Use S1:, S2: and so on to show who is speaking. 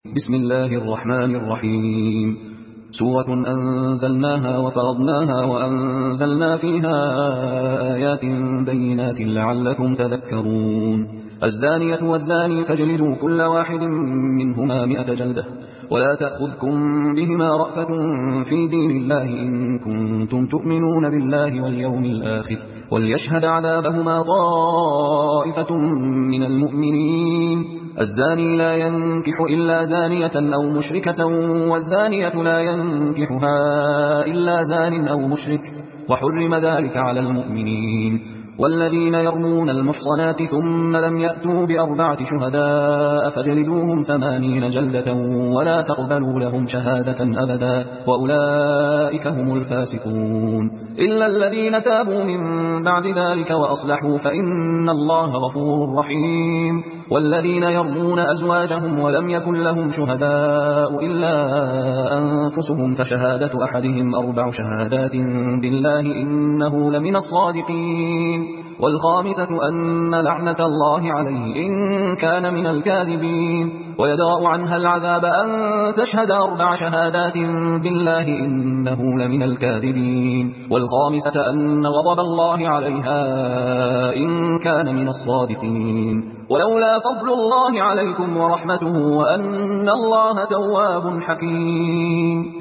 S1: بسم الله الرحمن الرحيم. سورة أنزلناها وفرضناها وأنزلنا فيها آيات بينات لعلكم تذكرون. الزانية والزاني فاجلدوا كل واحد منهما 100 جلدة ولا تأخذكم بهما رأفة في دين الله إن كنتم تؤمنون بالله واليوم الآخر وليشهد عذابهما طائفة من المؤمنين. الزاني لا ينكح إلا زانية أو مشركة والزانية لا ينكحها إلا زان أو مشرك وحرم ذلك على المؤمنين. والذين يرمون المحصنات ثم لم يأتوا ب4 شهداء فاجلدوهم 80 جلدة ولا تقبلوا لهم شهادة أبدا وأولئك هم الفاسقون. إلا الذين تابوا من بعد ذلك وأصلحوا فإن الله غفور رحيم. والذين يرمون أزواجهم ولم يكن لهم شهداء إلا أنفسهم فشهادة أحدهم 4 شهادات بالله إنه لمن الصادقين. والخامسة أن لعنة الله عليه إن كان من الكاذبين. ويدرأ عنها العذاب أن تشهد 4 شهادات بالله إنه لمن الكاذبين. والخامسة أن غضب الله عليها إن كان من الصادقين. ولولا فضل الله عليكم ورحمته وأن الله تواب حكيم.